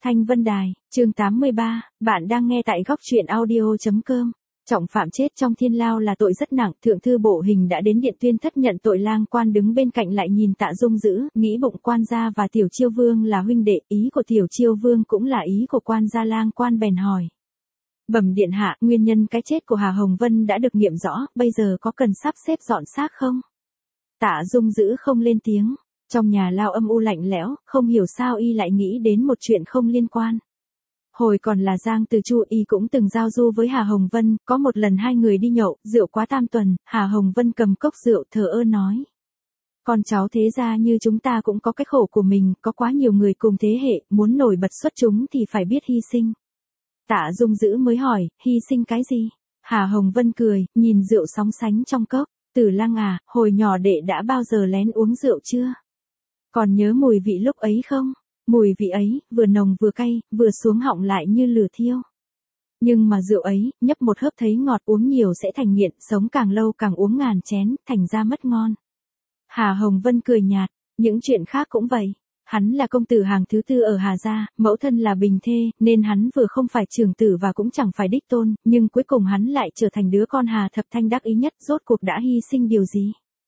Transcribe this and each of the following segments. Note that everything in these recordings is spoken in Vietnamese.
Thanh Vân Đài, chương 83, bạn đang nghe tại góc truyện audio.com. Trọng phạm chết trong thiên lao là tội rất nặng, thượng thư bộ hình đã đến điện tuyên thất nhận tội. Lang Quan đứng bên cạnh lại nhìn Tạ Dung Dữ, nghĩ bụng quan gia và Tiểu Chiêu Vương là huynh đệ, ý của Tiểu Chiêu Vương cũng là ý của quan gia. Lang Quan bèn hỏi: bẩm điện hạ, nguyên nhân cái chết của Hà Hồng Vân đã được nghiệm rõ, bây giờ có cần sắp xếp dọn xác không? Tạ Dung Dữ không lên tiếng. Trong nhà lao âm u lạnh lẽo, không hiểu sao y lại nghĩ đến một chuyện không liên quan. Hồi còn là Giang Từ Chu, y cũng từng giao du với Hà Hồng Vân, có một lần hai người đi nhậu, rượu quá tam tuần, Hà Hồng Vân cầm cốc rượu thờ ơ nói: con cháu thế gia như chúng ta cũng có cái khổ của mình, có quá nhiều người cùng thế hệ, muốn nổi bật xuất chúng thì phải biết hy sinh. Tạ Dung Dữ mới hỏi: hy sinh cái gì? Hà Hồng Vân cười, nhìn rượu sóng sánh trong cốc: Tử Lăng à, hồi nhỏ đệ đã bao giờ lén uống rượu chưa? Còn nhớ mùi vị lúc ấy không? Mùi vị ấy, vừa nồng vừa cay, vừa xuống họng lại như lửa thiêu. Nhưng mà rượu ấy, nhấp một hớp thấy ngọt, uống nhiều sẽ thành nghiện, sống càng lâu càng uống ngàn chén, thành ra mất ngon. Hà Hồng Vân cười nhạt: những chuyện khác cũng vậy. Hắn là công tử hàng thứ tư ở Hà gia, mẫu thân là bình thê, nên hắn vừa không phải trưởng tử và cũng chẳng phải đích tôn, nhưng cuối cùng hắn lại trở thành đứa con Hà Thập Thanh đắc ý nhất. Rốt cuộc đã hy sinh điều gì?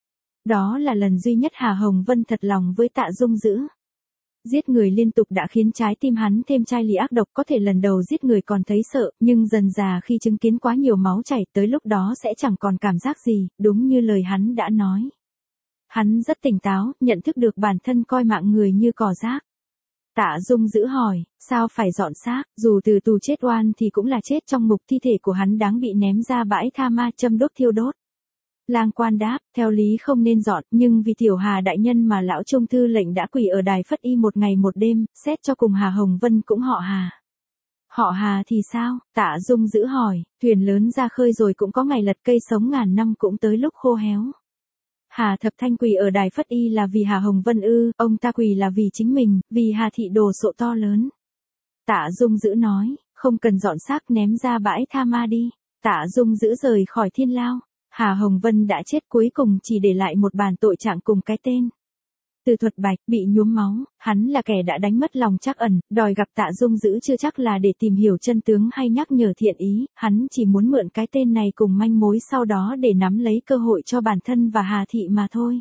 Đó là lần duy nhất Hà Hồng Vân thật lòng với Tạ Dung Dữ. Giết người liên tục đã khiến trái tim hắn thêm chai lì ác độc, có thể lần đầu giết người còn thấy sợ, nhưng dần dà khi chứng kiến quá nhiều máu chảy, tới lúc đó sẽ chẳng còn cảm giác gì, đúng như lời hắn đã nói. Hắn rất tỉnh táo, nhận thức được bản thân coi mạng người như cỏ rác. Tạ Dung Dữ hỏi: sao phải dọn xác? Dù từ tù chết oan thì cũng là chết trong ngục, thi thể của hắn đáng bị ném ra bãi tha ma châm đốt thiêu đốt. Lang Quan đáp: theo lý không nên dọn, nhưng vì Tiểu Hà đại nhân mà lão trung thư lệnh đã quỳ ở đài Phất Y một ngày một đêm, xét cho cùng Hà Hồng Vân cũng họ Hà. Họ Hà thì sao? Tạ Dung Dữ hỏi: thuyền lớn ra khơi rồi cũng có ngày lật, cây sống ngàn năm cũng tới lúc khô héo. Hà Thập Thanh quỳ ở đài Phất Y là vì Hà Hồng Vân ư? Ông ta quỳ là vì chính mình, vì Hà thị đồ sộ to lớn. Tạ Dung Dữ nói: không cần dọn xác, ném ra bãi tha ma đi. Tạ Dung Dữ rời khỏi thiên lao. Hà Hồng Vân đã chết, cuối cùng chỉ để lại một bản tội trạng cùng cái tên. Từ Thuật Bạch, bị nhuốm máu, hắn là kẻ đã đánh mất lòng Trác Ẩn, đòi gặp Tạ Dung Dữ chưa chắc là để tìm hiểu chân tướng hay nhắc nhở thiện ý, hắn chỉ muốn mượn cái tên này cùng manh mối sau đó để nắm lấy cơ hội cho bản thân và Hà thị mà thôi.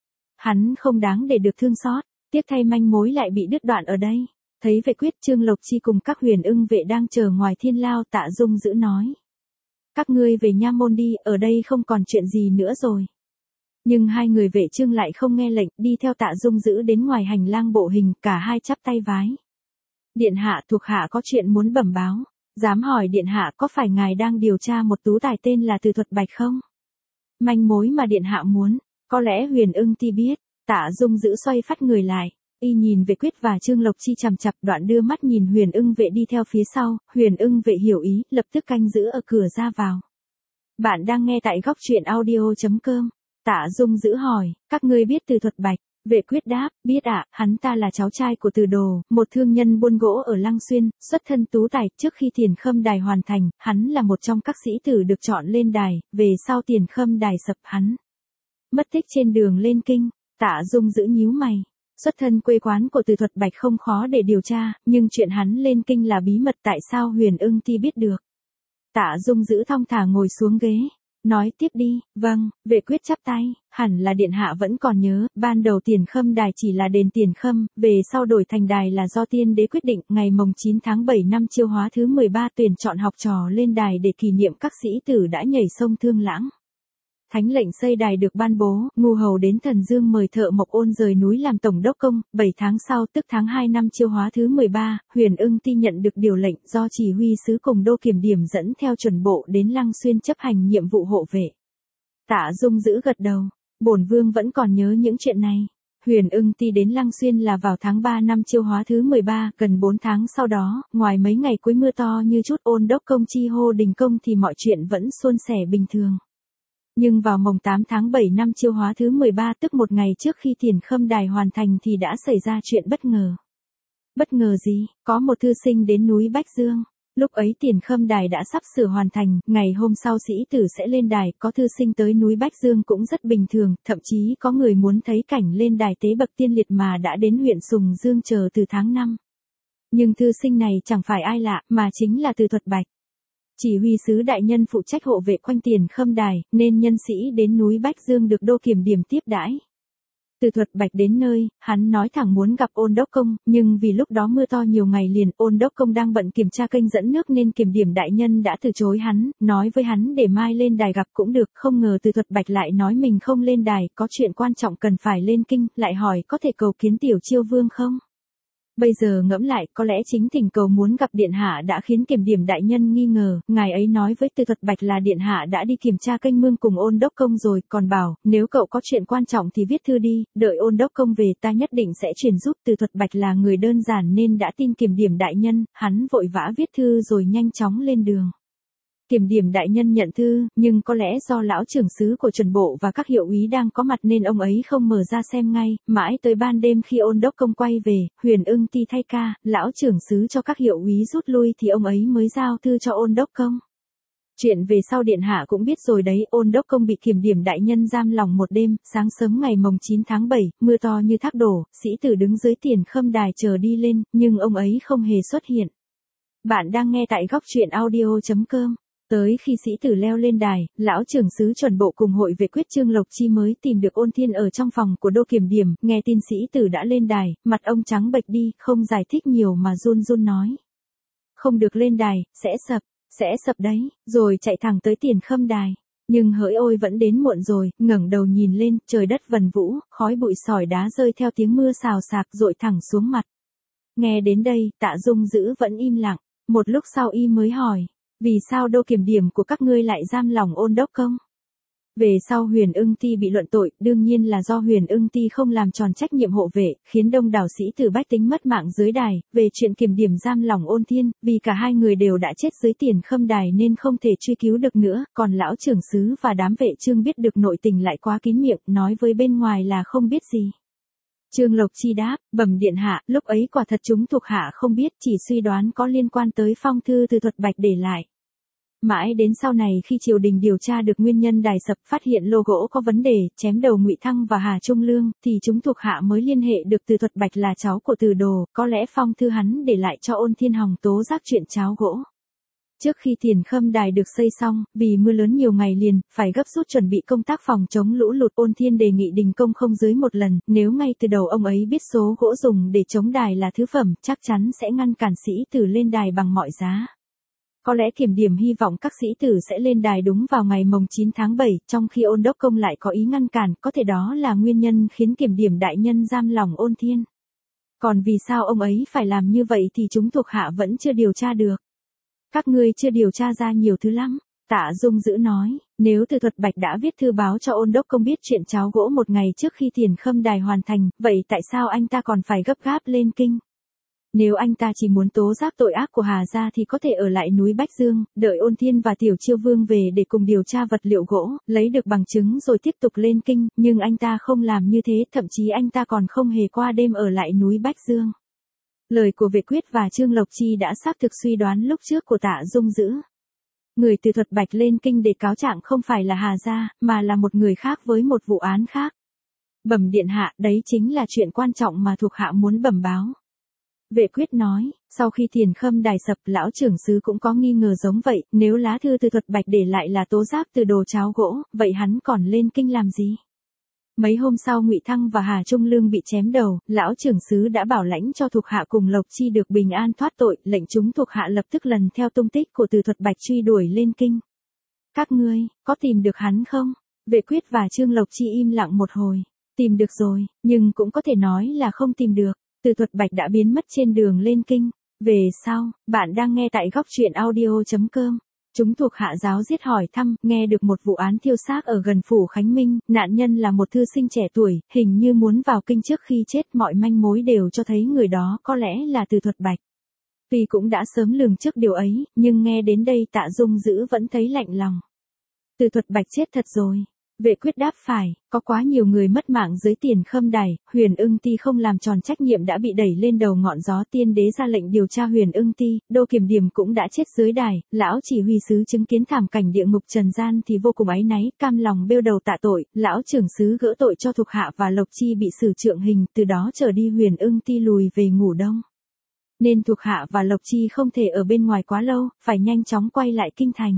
Hắn không đáng để được thương xót, tiếc thay manh mối lại bị đứt đoạn ở đây. Thấy Vệ Quyết, Trương Lộc Chi cùng các huyền ưng vệ đang chờ ngoài thiên lao, Tạ Dung Dữ nói: các ngươi về nha môn đi, ở đây không còn chuyện gì nữa rồi. Nhưng hai người vệ Trương lại không nghe lệnh, đi theo Tạ Dung Dữ đến ngoài hành lang bộ hình, cả hai chắp tay vái. Điện hạ, thuộc hạ có chuyện muốn bẩm báo. Dám hỏi điện hạ, có phải ngài đang điều tra một tú tài tên là Từ Thuật Bạch không? Manh mối mà điện hạ muốn, có lẽ huyền ưng ti biết. Tạ Dung Dữ xoay phát người lại. Y nhìn Vệ Quyết và Trương Lộc Chi chằm chặp, đoạn đưa mắt nhìn huyền ưng vệ đi theo phía sau. Huyền ưng vệ hiểu ý, lập tức canh giữ ở cửa ra vào. Bạn đang nghe tại góc truyện audio.com. Tạ Dung Dữ hỏi: các ngươi biết Từ Thuật Bạch? Vệ Quyết đáp: biết ạ, hắn ta là cháu trai của Từ Đồ, một thương nhân buôn gỗ ở Lăng Xuyên, xuất thân tú tài. Trước khi Tiền Khâm Đài hoàn thành, hắn là một trong các sĩ tử được chọn lên đài, về sau Tiền Khâm Đài sập, hắn mất tích trên đường lên kinh. Tạ Dung Dữ nhíu mày. Xuất thân quê quán của Từ Thuật Bạch không khó để điều tra, nhưng chuyện hắn lên kinh là bí mật, tại sao huyền ưng ti biết được? Tạ Dung Dữ thong thả ngồi xuống ghế, nói tiếp đi. Vâng. Vệ Quyết chắp tay: hẳn là điện hạ vẫn còn nhớ, ban đầu Tiền Khâm Đài chỉ là đền Tiền Khâm, về sau đổi thành đài là do tiên đế quyết định. Ngày mồng 9 tháng 7 năm Chiêu Hóa thứ 13 tuyển chọn học trò lên đài để kỷ niệm các sĩ tử đã nhảy sông Thương Lãng. Thánh lệnh xây đài được ban bố, Ngu Hầu đến Thần Dương mời Thợ Mộc Ôn rời núi làm tổng đốc công. 7 tháng sau, tức tháng 2 năm Chiêu Hóa thứ 13, huyền ưng ti nhận được điều lệnh do chỉ huy sứ cùng đô kiểm điểm dẫn theo chuẩn bộ đến Lăng Xuyên chấp hành nhiệm vụ hộ vệ. Tạ Dung Dữ gật đầu: bổn vương vẫn còn nhớ những chuyện này. Huyền ưng ti đến Lăng Xuyên là vào tháng 3 năm Chiêu Hóa thứ 13, gần 4 tháng sau đó, ngoài mấy ngày cuối mưa to như chút, Ôn đốc công chi hô đình công thì mọi chuyện vẫn suôn sẻ bình thường. Nhưng vào mồng 8 tháng 7 năm Chiêu Hóa thứ 13, tức một ngày trước khi Tiền Khâm Đài hoàn thành thì đã xảy ra chuyện bất ngờ. Bất ngờ gì? Có một thư sinh đến núi Bách Dương. Lúc ấy Tiền Khâm Đài đã sắp sửa hoàn thành, ngày hôm sau sĩ tử sẽ lên đài, có thư sinh tới núi Bách Dương cũng rất bình thường, thậm chí có người muốn thấy cảnh lên đài tế bậc tiên liệt mà đã đến huyện Sùng Dương chờ từ tháng 5. Nhưng thư sinh này chẳng phải ai lạ, mà chính là Từ Thuật Bạch. Chỉ huy sứ đại nhân phụ trách hộ vệ quanh Tiền Khâm Đài, nên nhân sĩ đến núi Bách Dương được Đô Kiểm Điểm tiếp đãi. Từ Thuật Bạch đến nơi, hắn nói thẳng muốn gặp Ôn Đốc Công, nhưng vì lúc đó mưa to nhiều ngày liền, Ôn Đốc Công đang bận kiểm tra kênh dẫn nước nên Kiểm Điểm đại nhân đã từ chối hắn, nói với hắn để mai lên đài gặp cũng được, không ngờ Từ Thuật Bạch lại nói mình không lên đài, có chuyện quan trọng cần phải lên kinh, lại hỏi có thể cầu kiến Tiểu Chiêu Vương không? Bây giờ ngẫm lại, có lẽ chính thỉnh cầu muốn gặp Điện Hạ đã khiến Kiểm Điểm đại nhân nghi ngờ, ngài ấy nói với Từ Thuật Bạch là Điện Hạ đã đi kiểm tra kênh mương cùng Ôn Đốc Công rồi, còn bảo, nếu cậu có chuyện quan trọng thì viết thư đi, đợi Ôn Đốc Công về ta nhất định sẽ chuyển giúp. Từ Thuật Bạch là người đơn giản nên đã tin Kiểm Điểm đại nhân, hắn vội vã viết thư rồi nhanh chóng lên đường. Kiểm Điểm đại nhân nhận thư, nhưng có lẽ do lão trưởng sứ của Chuẩn Bộ và các hiệu úy đang có mặt nên ông ấy không mở ra xem ngay, mãi tới ban đêm khi Ôn Đốc Công quay về, Huyền Ưng Ti thay ca, lão trưởng sứ cho các hiệu úy rút lui thì ông ấy mới giao thư cho Ôn Đốc Công. Chuyện về sau Điện Hạ cũng biết rồi đấy, Ôn Đốc Công bị Kiểm Điểm đại nhân giam lòng một đêm, sáng sớm ngày mồng 9 tháng 7, mưa to như thác đổ, sĩ tử đứng dưới Tiền Khâm Đài chờ đi lên, nhưng ông ấy không hề xuất hiện. Bạn đang nghe tại góc truyện audio.com. Tới khi sĩ tử leo lên đài, lão trưởng sứ Chuẩn Bộ cùng hội vệ quyết Trương Lộc Chi mới tìm được Ôn Thiên ở trong phòng của Đô Kiểm Điểm, nghe tin sĩ tử đã lên đài, mặt ông trắng bệch đi, không giải thích nhiều mà run run nói. Không được lên đài, sẽ sập đấy, rồi chạy thẳng tới Tiền Khâm Đài. Nhưng hỡi ôi vẫn đến muộn rồi, ngẩng đầu nhìn lên, trời đất vần vũ, khói bụi sỏi đá rơi theo tiếng mưa xào xạc dội thẳng xuống mặt. Nghe đến đây, Tạ Dung Dữ vẫn im lặng, một lúc sau y mới hỏi. Vì sao Đô Kiểm Điểm của các ngươi lại giam lòng Ôn Đốc Công? Về sau Huyền Ưng Ti bị luận tội, đương nhiên là do Huyền Ưng Ti không làm tròn trách nhiệm hộ vệ, khiến đông đảo sĩ tử bách tính mất mạng dưới đài. Về chuyện Kiểm Điểm giam lòng Ôn Thiên, vì cả hai người đều đã chết dưới Tiền Khâm Đài nên không thể truy cứu được nữa, còn lão trưởng sứ và đám vệ trương biết được nội tình lại quá kín miệng, nói với bên ngoài là không biết gì. Trương Lộc Chi đáp, bẩm Điện Hạ, lúc ấy quả thật chúng thuộc hạ không biết, chỉ suy đoán có liên quan tới phong thư Từ Thuật Bạch để lại. Mãi đến sau này khi triều đình điều tra được nguyên nhân đài sập, phát hiện lô gỗ có vấn đề, chém đầu Ngụy Thăng và Hà Trung Lương, thì chúng thuộc hạ mới liên hệ được Từ Thuật Bạch là cháu của Từ Đồ, có lẽ phong thư hắn để lại cho Ôn Thiên Hòng tố giác chuyện cháo gỗ. Trước khi Tiền Khâm Đài được xây xong, vì mưa lớn nhiều ngày liền, phải gấp rút chuẩn bị công tác phòng chống lũ lụt, Ôn Thiên đề nghị đình công không dưới một lần, nếu ngay từ đầu ông ấy biết số gỗ dùng để chống đài là thứ phẩm, chắc chắn sẽ ngăn cản sĩ tử lên đài bằng mọi giá. Có lẽ Kiểm Điểm hy vọng các sĩ tử sẽ lên đài đúng vào ngày mồng 9 tháng 7, trong khi Ôn Đốc Công lại có ý ngăn cản, có thể đó là nguyên nhân khiến Kiểm Điểm đại nhân giam lòng Ôn Thiên. Còn vì sao ông ấy phải làm như vậy thì chúng thuộc hạ vẫn chưa điều tra được. Các ngươi chưa điều tra ra nhiều thứ lắm. Tạ Dung Dữ nói, nếu Từ Thuật Bạch đã viết thư báo cho Ôn Đốc Công biết chuyện cháo gỗ một ngày trước khi Tiền Khâm Đài hoàn thành, vậy tại sao anh ta còn phải gấp gáp lên kinh? Nếu anh ta chỉ muốn tố giác tội ác của Hà gia thì có thể ở lại núi Bách Dương, đợi Ôn Thiên và Tiểu Chiêu Vương về để cùng điều tra vật liệu gỗ, lấy được bằng chứng rồi tiếp tục lên kinh, nhưng anh ta không làm như thế, thậm chí anh ta còn không hề qua đêm ở lại núi Bách Dương. Lời của Vệ Quyết và Trương Lộc Chi đã xác thực suy đoán lúc trước của Tạ Dung Dữ. Người Từ Thuật Bạch lên kinh để cáo trạng không phải là Hà gia, mà là một người khác với một vụ án khác. Bẩm Điện Hạ, đấy chính là chuyện quan trọng mà thuộc hạ muốn bẩm báo. Vệ Quyết nói, sau khi Tiền Khâm Đài sập, lão trưởng sứ cũng có nghi ngờ giống vậy, nếu lá thư Từ Thuật Bạch để lại là tố giác Từ Đồ cháo gỗ, vậy hắn còn lên kinh làm gì? Mấy hôm sau Ngụy Thăng và Hà Trung Lương bị chém đầu, lão trưởng sứ đã bảo lãnh cho thuộc hạ cùng Lộc Chi được bình an thoát tội, lệnh chúng thuộc hạ lập tức lần theo tung tích của Từ Thuật Bạch truy đuổi lên kinh. Các ngươi, có tìm được hắn không? Vệ Quyết và Trương Lộc Chi im lặng một hồi. Tìm được rồi, nhưng cũng có thể nói là không tìm được. Từ Thuật Bạch đã biến mất trên đường lên kinh. Về sau, bạn đang nghe tại góc truyện audio.com. Chúng thuộc hạ giáo giết hỏi thăm, nghe được một vụ án thiêu xác ở gần phủ Khánh Minh, nạn nhân là một thư sinh trẻ tuổi, hình như muốn vào kinh trước khi chết, mọi manh mối đều cho thấy người đó có lẽ là Từ Thuật Bạch. Tuy cũng đã sớm lường trước điều ấy, nhưng nghe đến đây Tạ Dung Dữ vẫn thấy lạnh lòng. Từ Thuật Bạch chết thật rồi. Vệ Quyết đáp phải, có quá nhiều người mất mạng dưới Tiền Khâm Đài, Huyền Ưng Ti không làm tròn trách nhiệm đã bị đẩy lên đầu ngọn gió, Tiên đế ra lệnh điều tra Huyền Ưng Ti, Đô Kiểm Điểm cũng đã chết dưới đài, lão chỉ huy sứ chứng kiến thảm cảnh địa ngục trần gian thì vô cùng áy náy, cam lòng bêu đầu tạ tội, lão trưởng sứ gỡ tội cho thuộc hạ và Lộc Chi bị xử trượng hình, từ đó trở đi Huyền Ưng Ti lùi về ngủ đông. nên thuộc hạ và Lộc Chi không thể ở bên ngoài quá lâu, phải nhanh chóng quay lại kinh thành.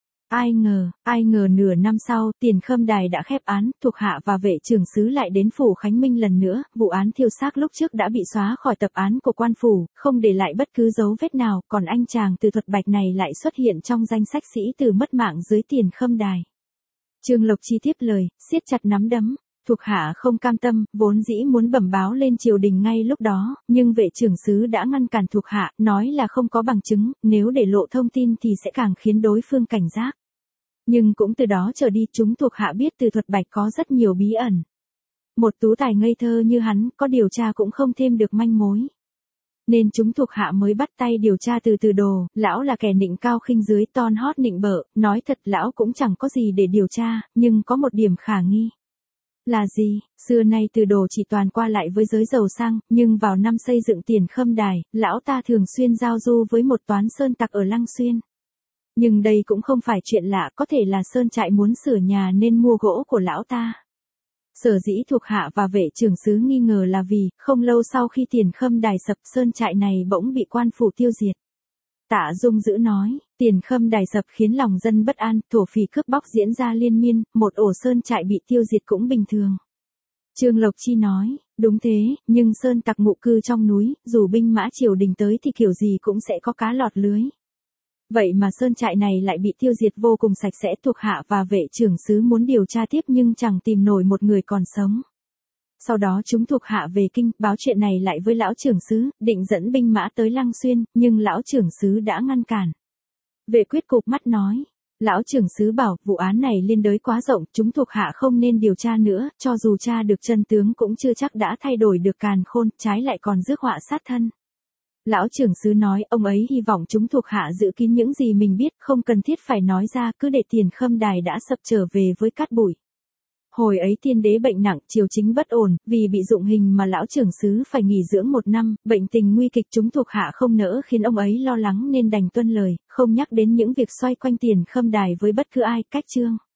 Ai ngờ nửa năm sau, Tiền Khâm Đài đã khép án, thuộc hạ và vệ trưởng sứ lại đến phủ Khánh Minh lần nữa, vụ án thiêu xác lúc trước đã bị xóa khỏi tập án của quan phủ, không để lại bất cứ dấu vết nào, còn anh chàng Từ Thuật Bạch này lại xuất hiện trong danh sách sĩ tử mất mạng dưới Tiền Khâm Đài. Trương Lộc Chi tiếp lời, siết chặt nắm đấm. Thuộc hạ không cam tâm, vốn dĩ muốn bẩm báo lên triều đình ngay lúc đó, nhưng vệ trưởng sứ đã ngăn cản thuộc hạ, nói là không có bằng chứng, nếu để lộ thông tin thì sẽ càng khiến đối phương cảnh giác. Nhưng cũng từ đó trở đi chúng thuộc hạ biết Từ Thuật Bạch có rất nhiều bí ẩn. Một tú tài ngây thơ như hắn, có điều tra cũng không thêm được manh mối. Nên chúng thuộc hạ mới bắt tay điều tra từ Đồ, lão là kẻ nịnh cao khinh dưới, ton hót nịnh bợ, nói thật lão cũng chẳng có gì để điều tra, nhưng có một điểm khả nghi. Là gì? Xưa nay Từ Đồ chỉ toàn qua lại với giới giàu sang, nhưng vào năm xây dựng Tiền Khâm Đài, lão ta thường xuyên giao du với một toán sơn tặc ở Lăng Xuyên. Nhưng đây cũng không phải chuyện lạ, có thể là sơn trại muốn sửa nhà nên mua gỗ của lão ta. Sở dĩ thuộc hạ và vệ trưởng sứ nghi ngờ là vì, không lâu sau khi Tiền Khâm Đài sập, sơn trại này bỗng bị quan phủ tiêu diệt. Tạ Dung Dữ nói, Tiền Khâm Đài sập khiến lòng dân bất an, thổ phỉ cướp bóc diễn ra liên miên, một ổ sơn trại bị tiêu diệt cũng bình thường. Trương Lộc Chi nói, đúng thế, nhưng sơn tặc ngụ cư trong núi, dù binh mã triều đình tới thì kiểu gì cũng sẽ có cá lọt lưới. Vậy mà sơn trại này lại bị tiêu diệt vô cùng sạch sẽ, thuộc hạ và vệ trưởng sứ muốn điều tra tiếp nhưng chẳng tìm nổi một người còn sống. Sau đó chúng thuộc hạ về kinh, báo chuyện này lại với lão trưởng sứ, định dẫn binh mã tới Lăng Xuyên, nhưng lão trưởng sứ đã ngăn cản. Vệ Quyết cụp mắt nói, lão trưởng sứ bảo, vụ án này liên đới quá rộng, chúng thuộc hạ không nên điều tra nữa, cho dù tra được chân tướng cũng chưa chắc đã thay đổi được càn khôn, trái lại còn rước họa sát thân. Lão trưởng sứ nói, ông ấy hy vọng chúng thuộc hạ giữ kín những gì mình biết, không cần thiết phải nói ra, cứ để Tiền Khâm Đài đã sập trở về với cát bụi. Hồi ấy tiên đế bệnh nặng, triều chính bất ổn, vì bị dụng hình mà lão trưởng sứ phải nghỉ dưỡng 1 năm, bệnh tình nguy kịch, chúng thuộc hạ không nỡ khiến ông ấy lo lắng nên đành tuân lời, không nhắc đến những việc xoay quanh Tiền Khâm Đài với bất cứ ai, cách chương.